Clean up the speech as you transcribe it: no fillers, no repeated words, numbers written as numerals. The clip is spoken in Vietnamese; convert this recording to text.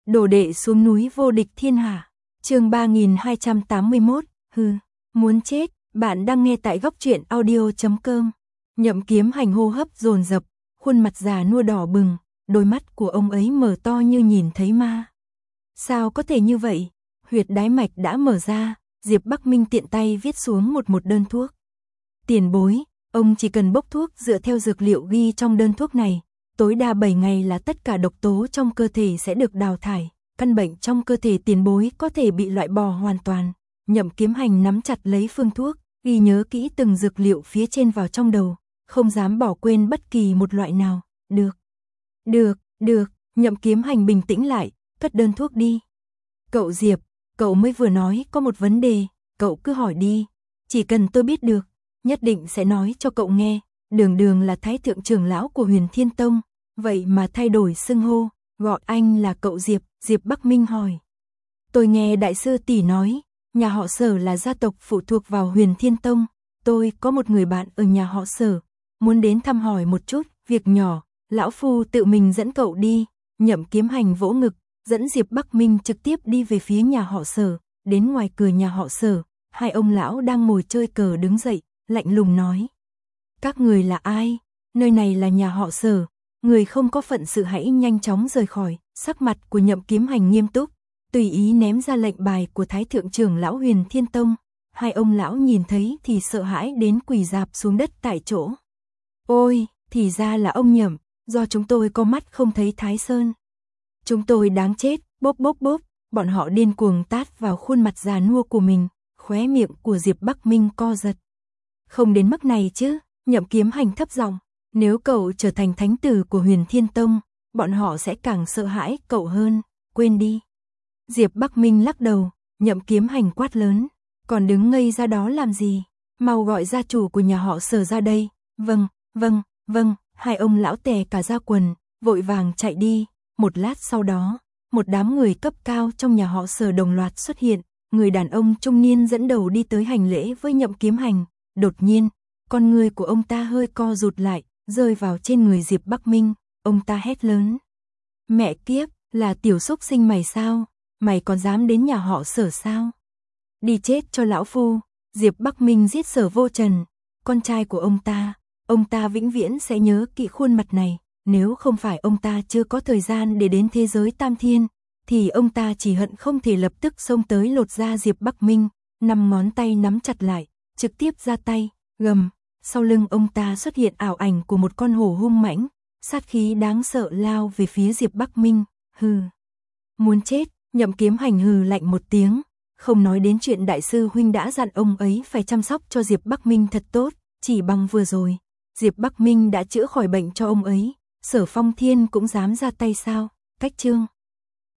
Đồ đệ xuống núi vô địch thiên hạ. Chương 3281, muốn chết. Bạn đang nghe tại góc truyện audio.com. Nhậm Kiếm Hành hô hấp dồn dập, khuôn mặt già nua đỏ bừng, đôi mắt của ông ấy mở to như nhìn thấy ma. Sao có thể như vậy? Huyệt đái mạch đã mở ra, Diệp Bắc Minh tiện tay viết xuống một đơn thuốc. Tiền bối, ông chỉ cần bốc thuốc dựa theo dược liệu ghi trong đơn thuốc này, tối đa 7 ngày là tất cả độc tố trong cơ thể sẽ được đào thải, căn bệnh trong cơ thể tiền bối có thể bị loại bỏ hoàn toàn. Nhậm Kiếm Hành nắm chặt lấy phương thuốc, ghi nhớ kỹ từng dược liệu phía trên vào trong đầu, không dám bỏ quên bất kỳ một loại nào. Được, Nhậm Kiếm Hành bình tĩnh lại, cất đơn thuốc đi. Cậu Diệp, cậu mới vừa nói có một vấn đề, cậu cứ hỏi đi, chỉ cần tôi biết được, nhất định sẽ nói cho cậu nghe. Đường là Thái thượng trưởng lão của Huyền Thiên Tông, vậy mà thay đổi xưng hô, gọi anh là cậu Diệp. Diệp Bắc Minh hỏi. Tôi nghe đại sư tỷ nói, nhà họ Sở là gia tộc phụ thuộc vào Huyền Thiên Tông, tôi có một người bạn ở nhà họ Sở, muốn đến thăm hỏi một chút, việc nhỏ, lão phu tự mình dẫn cậu đi. Nhậm Kiếm Hành vỗ ngực, dẫn Diệp Bắc Minh trực tiếp đi về phía nhà họ Sở. Đến ngoài cửa nhà họ Sở, hai ông lão đang ngồi chơi cờ đứng dậy, lạnh lùng nói. Các người là ai? Nơi này là nhà họ Sở, người không có phận sự hãy nhanh chóng rời khỏi. Sắc mặt của Nhậm Kiếm Hành nghiêm túc, tùy ý ném ra lệnh bài của Thái thượng trưởng lão Huyền Thiên Tông. Hai ông lão nhìn thấy thì sợ hãi đến quỳ rạp xuống đất tại chỗ. Ôi, thì ra là ông Nhậm, do chúng tôi có mắt không thấy Thái Sơn. Chúng tôi đáng chết, bốp, bọn họ điên cuồng tát vào khuôn mặt già nua của mình, khóe miệng của Diệp Bắc Minh co giật. Không đến mức này chứ, Nhậm Kiếm Hành thấp giọng, nếu cậu trở thành thánh tử của Huyền Thiên Tông, bọn họ sẽ càng sợ hãi cậu hơn, quên đi. Diệp Bắc Minh lắc đầu, Nhậm Kiếm Hành quát lớn, còn đứng ngây ra đó làm gì, mau gọi gia chủ của nhà họ Sở ra đây. Vâng, hai ông lão tè cả ra quần, vội vàng chạy đi. Một lát sau đó, một đám người cấp cao trong nhà họ Sở đồng loạt xuất hiện, người đàn ông trung niên dẫn đầu đi tới hành lễ với Nhậm Kiếm Hành. Đột nhiên, con người của ông ta hơi co rụt lại, rơi vào trên người Diệp Bắc Minh, ông ta hét lớn. Mẹ kiếp, là tiểu xúc sinh mày sao? Mày còn dám đến nhà họ Sở sao? Đi chết cho lão phu. Diệp Bắc Minh giết Sở Vô Trần, con trai của ông ta vĩnh viễn sẽ nhớ kỹ khuôn mặt này, nếu không phải ông ta chưa có thời gian để đến thế giới Tam Thiên, thì ông ta chỉ hận không thể lập tức xông tới lột da Diệp Bắc Minh, 5 ngón tay nắm chặt lại, trực tiếp ra tay, gầm. Sau lưng ông ta xuất hiện ảo ảnh của một con hổ hung mãnh, sát khí đáng sợ lao về phía Diệp Bắc Minh. Muốn chết. Nhậm Kiếm Hành hừ lạnh một tiếng, không nói đến chuyện đại sư huynh đã dặn ông ấy phải chăm sóc cho Diệp Bắc Minh thật tốt, chỉ bằng vừa rồi, Diệp Bắc Minh đã chữa khỏi bệnh cho ông ấy, Sở Phong Thiên cũng dám ra tay sao? Cách chương